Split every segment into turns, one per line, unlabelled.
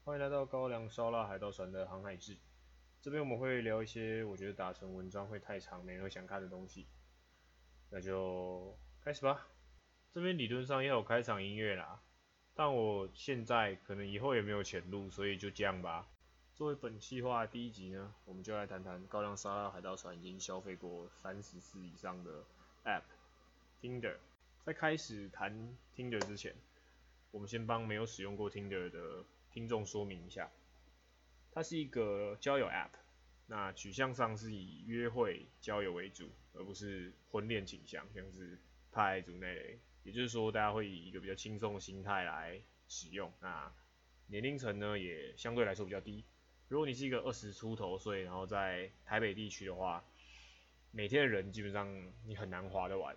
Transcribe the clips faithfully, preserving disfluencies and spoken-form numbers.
欢迎来到高粱烧腊海盗船的航海志。这边我们会聊一些我觉得打成文章会太长，没人会想看的东西。那就开始吧。这边理论上要有开场音乐啦，但我现在可能以后也没有钱录，所以就这样吧。作为本企划的第一集呢，我们就来谈谈高粱沙拉海盗船已经消费过三十次以上的 App Tinder。在开始谈 Tinder 之前，我们先帮没有使用过 Tinder 的听众说明一下，它是一个交友 App， 那取向上是以约会交友为主，而不是婚恋倾向，像是派组那类。也就是说，大家会以一个比较轻松的心态来使用。那年龄层呢，也相对来说比较低。如果你是一个二十出头岁，然后在台北地区的话，每天的人基本上你很难滑得完。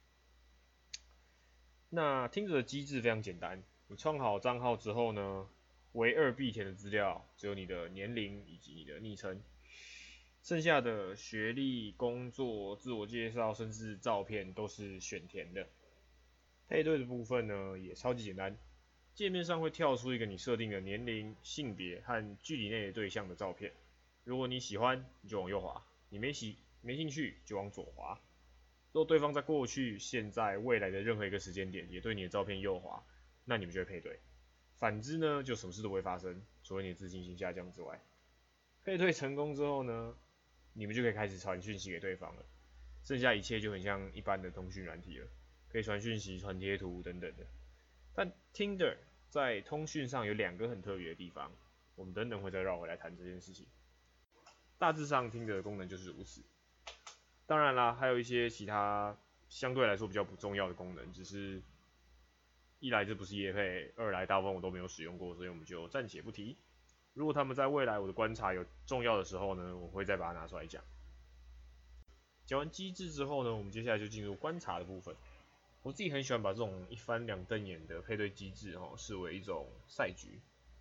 那听着的机制非常简单，你创好账号之后呢，唯二必填的资料只有你的年龄以及你的昵称，剩下的学历、工作、自我介绍，甚至照片都是选填的。配对的部分呢也超级简单，界面上会跳出一个你设定的年龄、性别和距离内的对象的照片。如果你喜欢，你就往右滑；你没喜没兴趣就往左滑。如果对方在过去、现在、未来的任何一个时间点也对你的照片右滑，那你们就会配对。反之呢，就什么事都不会发生，除了你的自信心下降之外。配对成功之后呢，你们就可以开始传讯息给对方了。剩下一切就很像一般的通讯软体了，可以传讯息、传贴图等等的。但 Tinder 在通讯上有两个很特别的地方，我们等等会再绕回来谈这件事情。大致上 Tinder 的功能就是如此。当然啦，还有一些其他相对来说比较不重要的功能，只是一来这不是业配，二来大部分我都没有使用过，所以我们就暂且不提。如果他们在未来我的观察有重要的时候呢，我会再把它拿出来讲。讲完机制之后呢，我们接下来就进入观察的部分。我自己很喜欢把这种一翻两瞪眼的配对机制哦，视为一种赛局。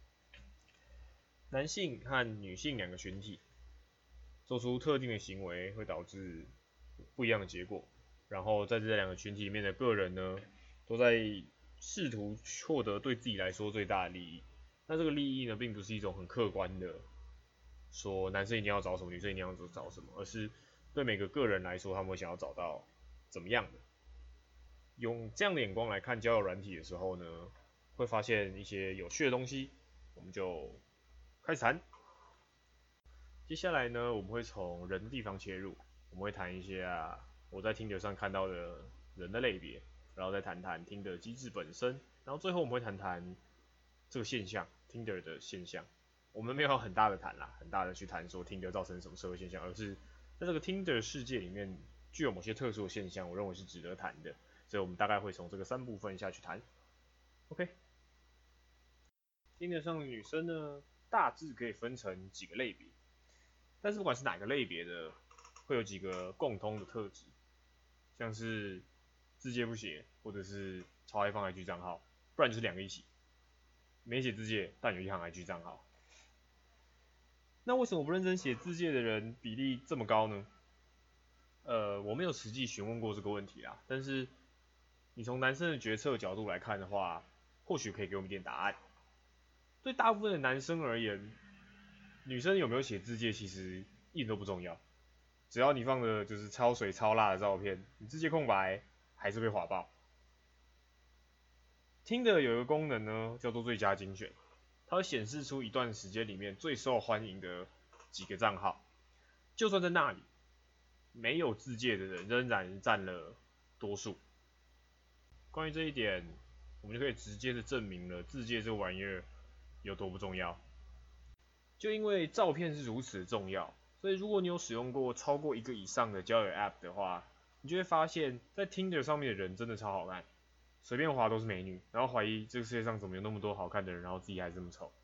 男性和女性两个群体做出特定的行为，会导致不一样的结果。然后在这两个群体里面的个人呢，都在试图获得对自己来说最大的利益。那这个利益呢，并不是一种很客观的说男生一定要找什么，女生一定要找什么，而是对每个个人来说，他们会想要找到怎么样的。用这样的眼光来看交友软体的时候呢，会发现一些有趣的东西，我们就开始谈。接下来呢，我们会从人的地方切入，我们会谈一些啊我在听 i 上看到的人的类别，然后再谈谈听的机制本身，然后最后我们会谈谈这个现象 Tinder 的现象。我们没有很大的谈啦，很大的去谈说 Tinder 造成什么社会现象，而是在这个 Tinder 世界里面具有某些特殊的现象，我认为是值得谈的。所以我们大概会从这个三部分下去谈。OK， Tinder 上的女生呢，大致可以分成几个类别。但是不管是哪个类别的，会有几个共通的特质，像是字界不写，或者是超爱放 I G 账号，不然就是两个一起，没写字界但有一行 I G 账号。那为什么不认真写字界的人比例这么高呢？呃，我没有实际询问过这个问题啦，但是你从男生的决策角度来看的话，或许可以给我们一点答案。对大部分的男生而言，女生有没有写字界其实一点都不重要，只要你放的就是超水超辣的照片，你字界空白还是会滑爆。听的有一个功能呢，叫做最佳精选，它会显示出一段时间里面最受欢迎的几个账号，就算在那里没有字界的人，仍然占了多数。关于这一点，我们就可以直接的证明了字界这个玩意儿有多不重要。就因为照片是如此的重要，所以如果你有使用过超过一个以上的交友 App 的话，你就会发现，在 Tinder 上面的人真的超好看，随便滑都是美女，然后怀疑这个世界上怎么有那么多好看的人，然后自己还这么丑。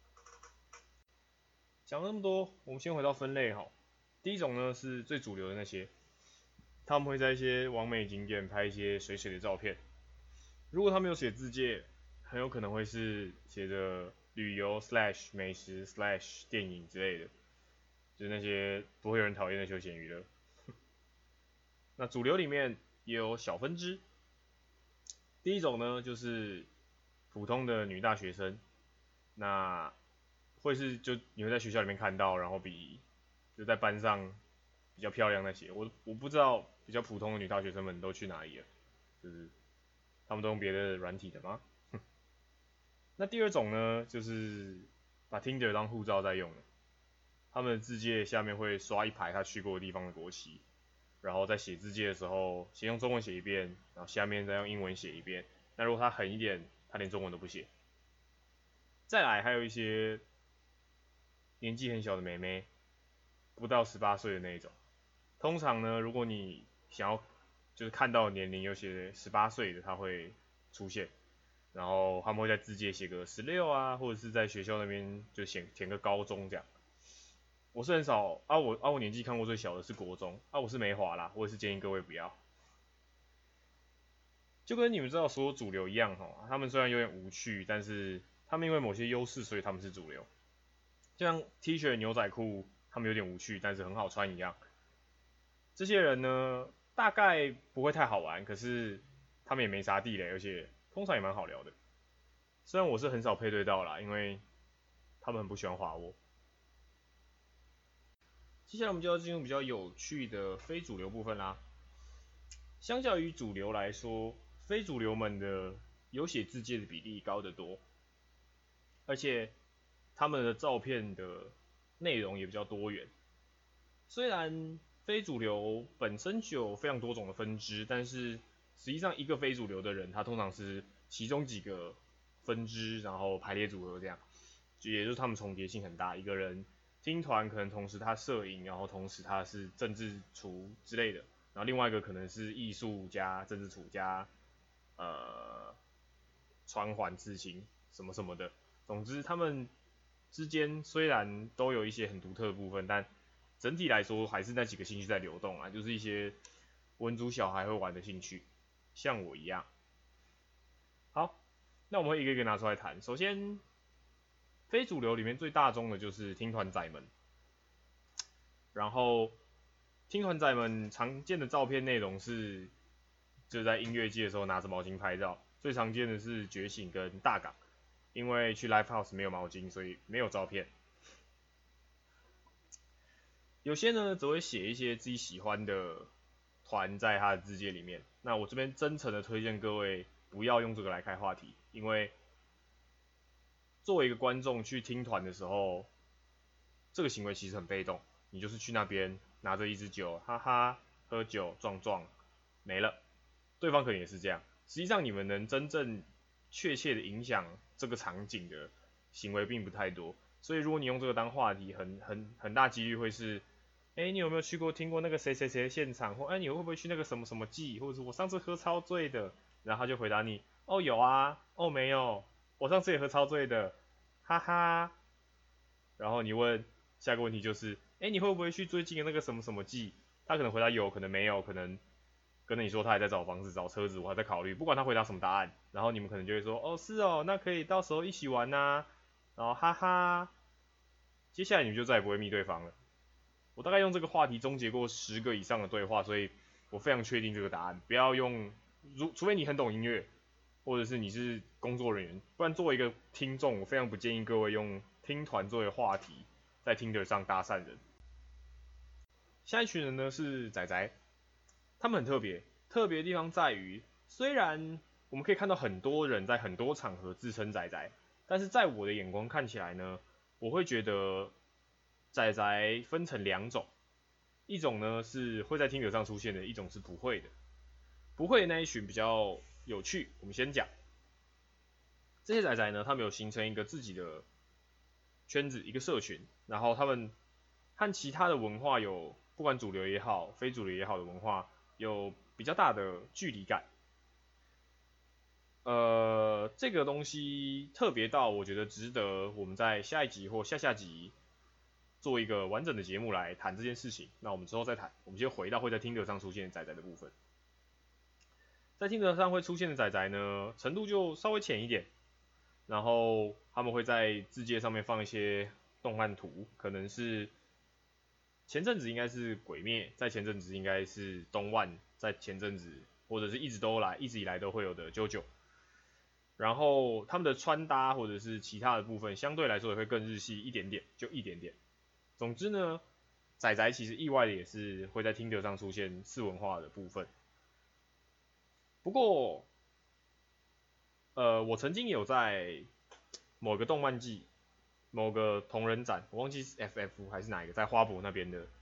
讲那么多，我们先回到分类哈。第一种呢是最主流的那些，他们会在一些完美景点拍一些水水的照片。如果他们有写字界，很有可能会是写着旅游 slash 美食 slash 电影之类的，就是那些不会有人讨厌的休闲娱乐。那主流里面也有小分支，第一种呢就是普通的女大学生，那会是就你会在学校里面看到，然后比就在班上比较漂亮那些。我我不知道比较普通的女大学生们都去哪里了，就是他们都用别的软体的吗？那第二种呢，就是把 Tinder 当护照在用的，他们的字界下面会刷一排他去过的地方的国旗，然后在写字界的时候，先用中文写一遍，然后下面再用英文写一遍。那如果他狠一点，他连中文都不写。再来还有一些年纪很小的妹妹，不到十八岁的那一种。通常呢，如果你想要就是看到年龄有些十八岁的，他会出现，然后他们会在字界写个十六啊，或者是在学校那边就写填个高中这样。我是很少啊我，啊我年纪看过最小的是国中啊，我是没滑啦，我也是建议各位不要。就跟你们知道所有主流一样哈，他们虽然有点无趣，但是他们因为某些优势，所以他们是主流。就像 T 恤、牛仔裤，他们有点无趣，但是很好穿一样。这些人呢，大概不会太好玩，可是他们也没啥地雷，而且通常也蛮好聊的。虽然我是很少配对到啦，因为他们很不喜欢滑我。接下来我们就要进入比较有趣的非主流部分啦。相较于主流来说，非主流们的有写字界的比例高得多，而且他们的照片的内容也比较多元。虽然非主流本身就有非常多种的分支，但是实际上一个非主流的人，他通常是其中几个分支，然后排列组合这样，也就是他们重叠性很大。一个人听团可能同时他摄影，然后同时他是政治厨之类的，然后另外一个可能是艺术加政治处加呃传环刺青什么什么的。总之他们之间虽然都有一些很独特的部分，但整体来说还是那几个兴趣在流动啊，就是一些文族小孩会玩的兴趣，像我一样。好，那我们会一个一个拿出来谈。首先，非主流里面最大宗的就是听团仔们，然后听团仔们常见的照片内容是，就在音乐季的时候拿着毛巾拍照，最常见的是觉醒跟大港，因为去 live house 没有毛巾，所以没有照片。有些呢则会写一些自己喜欢的团在他的字界里面。那我这边真诚的推荐各位不要用这个来开话题，因为作为一个观众去听团的时候，这个行为其实很被动，你就是去那边拿着一支酒，哈哈，喝酒壮壮，没了。对方可能也是这样。实际上你们能真正确切的影响这个场景的行为并不太多。所以如果你用这个当话题，很很很大几率会是，哎，你有没有去过听过那个谁谁谁的现场，或哎你会不会去那个什么什么季，或者是我上次喝超醉的，然后他就回答你，哦有啊，哦没有，我上次也喝超醉的，哈哈。然后你问下个问题就是，哎你会不会去最近的那个什么什么季？他可能回答有，可能没有，可能跟你说他还在找房子、找车子，我还在考虑，不管他回答什么答案，然后你们可能就会说，哦是哦，那可以到时候一起玩呐、啊，然后哈哈，接下来你们就再也不会密对方了。我大概用这个话题终结过十个以上的对话，所以我非常确定这个答案。不要用，如除非你很懂音乐，或者是你是工作人员，不然作为一个听众，我非常不建议各位用听团作为话题在 Tinder 上搭讪人。下一群人呢是仔仔，他们很特别，特别的地方在于，虽然我们可以看到很多人在很多场合自称仔仔，但是在我的眼光看起来呢，我会觉得仔仔分成两种，一种呢是会在听者上出现的，一种是不会的。不会的那一群比较有趣，我们先讲。这些仔仔呢，他们有形成一个自己的圈子，一个社群，然后他们和其他的文化有，不管主流也好，非主流也好的文化有比较大的距离感。呃，这个东西特别到我觉得值得我们在下一集或下下集做一个完整的节目来谈这件事情。那我们之后再谈，我们先回到会在听者上出现的仔仔的部分。在听者上会出现的仔仔呢，程度就稍微浅一点，然后他们会在字界上面放一些动漫图，可能是前阵子应该是鬼灭，在前阵子应该是东万，在前阵子或者是一直都来，一直以来都会有的 JoJo。 然后他们的穿搭或者是其他的部分相对来说也会更日系一点点，就一点点。总之呢，仔仔其实意外的也是会在 Tinder 上出现次文化的部分。不过，呃，我曾经有在某个动漫季、某个同人展，我忘记是 F F 还是哪一个，在花博那边的，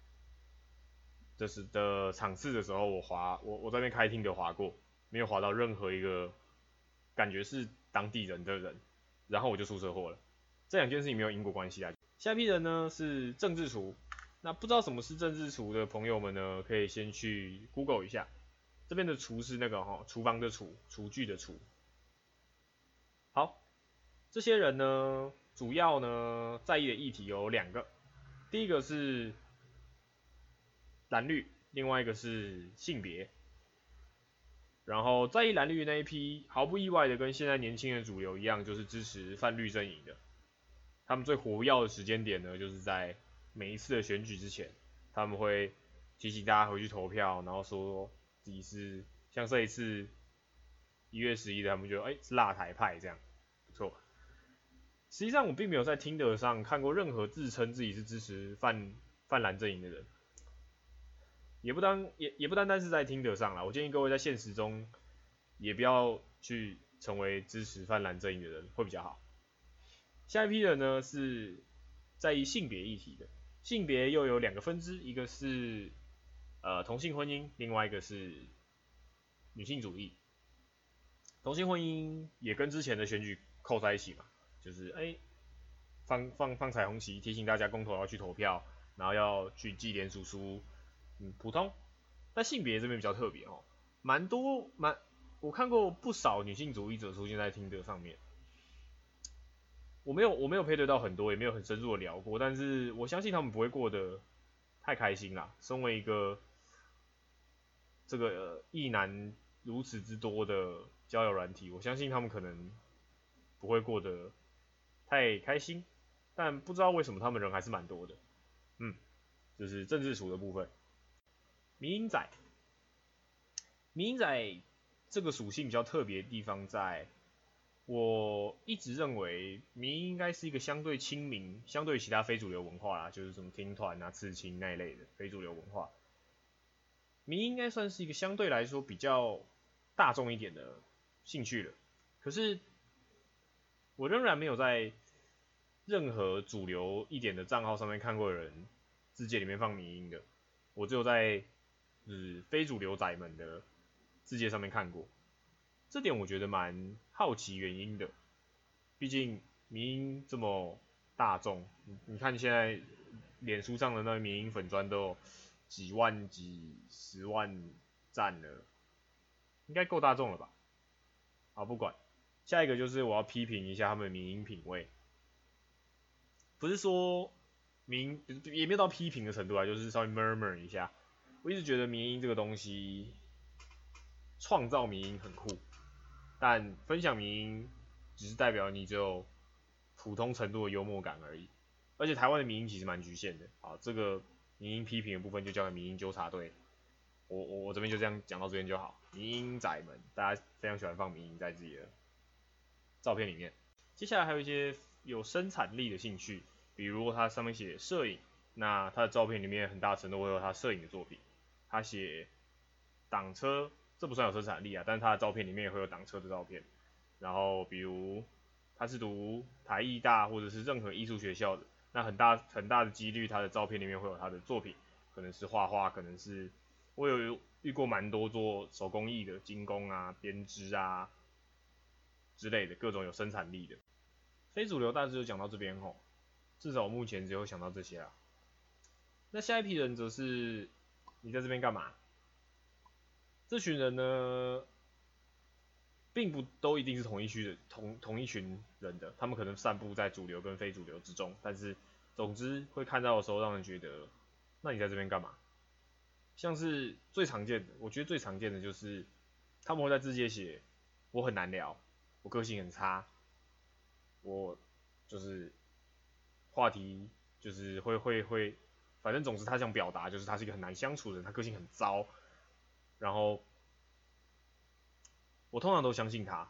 就是的场次的时候，我滑我我在那边开听的滑过，没有滑到任何一个感觉是当地人的人，然后我就出车祸了。这两件事情没有因果关系啊。下一批人呢是政治厨，那不知道什么是政治厨的朋友们呢，可以先去 Google 一下。这边的厨是那个哈，厨房的厨，厨具的厨。好，这些人呢，主要呢在意的议题有两个，第一个是蓝绿，另外一个是性别。然后在意蓝绿那一批，毫不意外的跟现在年轻的主流一样，就是支持泛绿阵营的。他们最活跃的时间点呢，就是在每一次的选举之前，他们会提醒大家回去投票，然后说自己是像这一次一月十一的，他们就哎是辣台派这样，不错。实际上我并没有在听得上看过任何自称自己是支持泛泛蓝阵营的人，也不单也也不单单是在听得上啦。我建议各位在现实中也不要去成为支持泛蓝阵营的人，会比较好。下一批人呢是在意性别议题的，性别又有两个分支，一个是呃同性婚姻，另外一个是女性主义。同性婚姻也跟之前的选举扣在一起嘛，就是哎放放放彩虹旗，提醒大家公投要去投票，然后要去祭联署书，嗯普通。但性别这边比较特别哦，蛮多蛮我看过不少女性主义者出现在听的上面。我没有我没有配对到很多，也没有很深入的聊过，但是我相信他们不会过得太开心啦。身为一个这个异男如此之多的交友软体，我相信他们可能不会过得太开心，但不知道为什么他们人还是蛮多的。嗯，就是政治属的部分。迷因仔，迷因仔这个属性比较特别的地方在，我一直认为迷因应该是一个相对亲民，相对于其他非主流文化啦，就是什么听团啊、刺青那一类的非主流文化。迷因应该算是一个相对来说比较大众一点的兴趣了。可是我仍然没有在任何主流一点的账号上面看过人字界里面放迷因的，我只有在就是非主流仔们的字界上面看过。这点我觉得蛮好奇原因的，毕竟迷因这么大众，你看现在脸书上的那迷因粉专都有几万、几十万赞了，应该够大众了吧？好，不管。下一个就是我要批评一下他们的迷因品味，不是说迷也没有到批评的程度啊，就是稍微 murmur 一下。我一直觉得迷因这个东西，创造迷因很酷，但分享迷因只是代表你只有普通程度的幽默感而已。而且台湾的迷因其实蛮局限的。好，这个迷因批评的部分就交给迷因纠察队。我我我这边就这样讲到这边就好。迷因仔们，大家非常喜欢放迷因在自己的照片里面。接下来还有一些有生产力的兴趣，比如他上面写摄影，那他的照片里面很大程度会有他摄影的作品。他写挡车，这不算有生产力啊，但是他的照片里面也会有挡车的照片。然后比如他是读台艺大或者是任何艺术学校的，那很大很大的几率他的照片里面会有他的作品，可能是画画，可能是我有遇过蛮多做手工艺的，精工啊、编织啊之类的各种有生产力的。非主流大致就讲到这边吼，至少我目前只有想到这些啦。那下一批人则是你在这边干嘛？这群人呢，并不都一定是同一区的同同一群人的，他们可能散布在主流跟非主流之中，但是总之会看到的时候让人觉得，那你在这边干嘛？像是最常见的，我觉得最常见的就是他们会在字界写我很难聊，我个性很差，我就是话题就是会会会，反正总之他想表达就是他是一个很难相处的人，他个性很糟，然后我通常都相信他，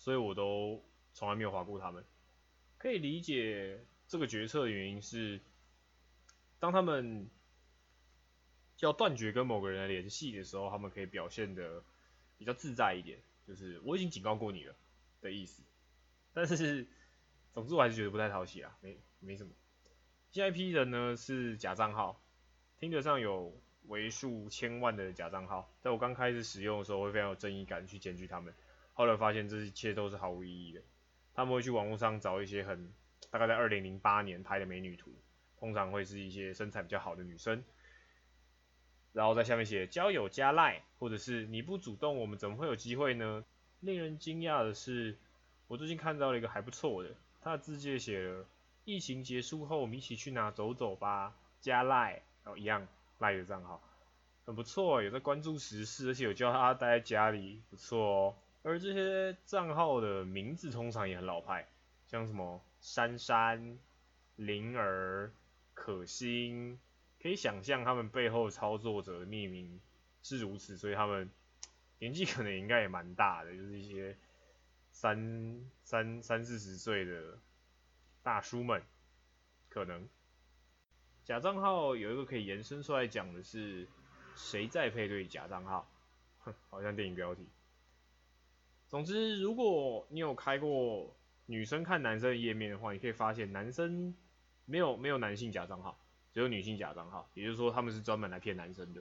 所以我都从来没有滑过他们。可以理解这个决策的原因是，当他们要断绝跟某个人的联系的时候，他们可以表现的比较自在一点，就是我已经警告过你了的意思。但是，总之我还是觉得不太讨喜啊，没没什么。下一批人呢是假账号，听得上有为数千万的假账号，在我刚开始使用的时候会非常有正义感去检举他们，后来发现这一切都是毫无意义的。他们会去网络上找一些很大概在二零零八年拍的美女图，通常会是一些身材比较好的女生，然后在下面写交友加赖，或者是你不主动，我们怎么会有机会呢？令人惊讶的是，我最近看到了一个还不错的，他的字界写了疫情结束后我们一起去哪走走吧，加赖，然后一样赖的账号，很不错，有在关注时事，而且有叫他待在家里，不错哦。而这些账号的名字通常也很老派，像什么珊珊、灵儿、可心，可以想象他们背后操作者的匿名是如此，所以他们年纪可能应该也蛮大的，就是一些三三三四十岁的大叔们，可能。假账号有一个可以延伸出来讲的是，谁在配对假账号？哼，好像电影标题。总之，如果你有开过女生看男生的页面的话，你可以发现男生没有没有男性假账号，只有女性假账号，也就是说他们是专门来骗男生的。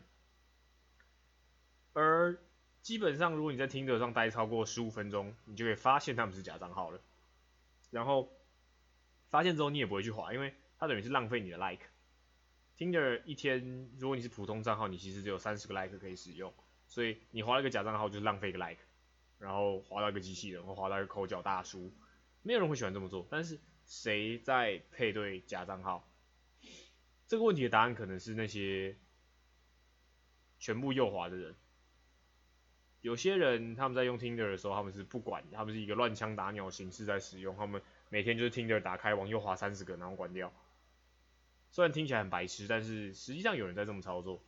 而基本上，如果你在Tinder上待超过十五分钟，你就可以发现他们是假账号了。然后发现之后你也不会去滑，因为它等于是浪费你的 like。Tinder 一天，如果你是普通账号，你其实只有三十个 like 可以使用，所以你滑了一个假账号就是浪费一个 like。然后滑到一个机器人，或滑到一个口角大叔，没有人会喜欢这么做。但是谁在配对假账号？这个问题的答案可能是那些全部右滑的人。有些人他们在用 Tinder 的时候，他们是不管，他们是一个乱枪打鸟形式在使用，他们每天就是 Tinder 打开往右滑三十个，然后关掉。虽然听起来很白痴，但是实际上有人在这么操作。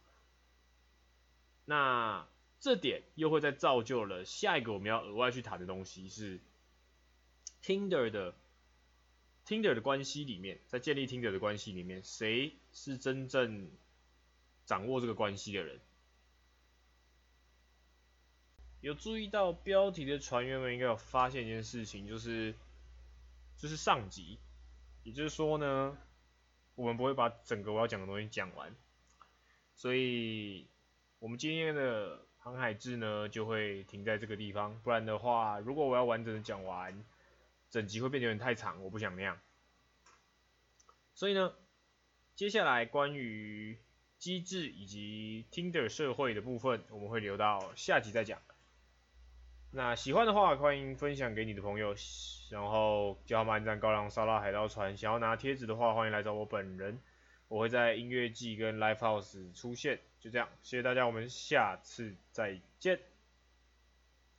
那这点又会再造就了下一个我们要额外去谈的东西是 Tinder 的 Tinder 的关系里面，在建立 Tinder 的关系里面，谁是真正掌握这个关系的人？有注意到标题的船员们应该有发现一件事情，就是就是上集，也就是说呢，我们不会把整个我要讲的东西讲完，所以我们今天的航海志呢就会停在这个地方，不然的话，如果我要完整的讲完，整集会变得有点太长，我不想那样。所以呢，接下来关于机制以及 Tinder 社会的部分，我们会留到下集再讲。那喜欢的话，欢迎分享给你的朋友，然后叫他们按赞高粱沙拉海盗船。想要拿贴纸的话，欢迎来找我本人，我会在音乐季跟 Live House 出现。就这样，谢谢大家，我们下次再见。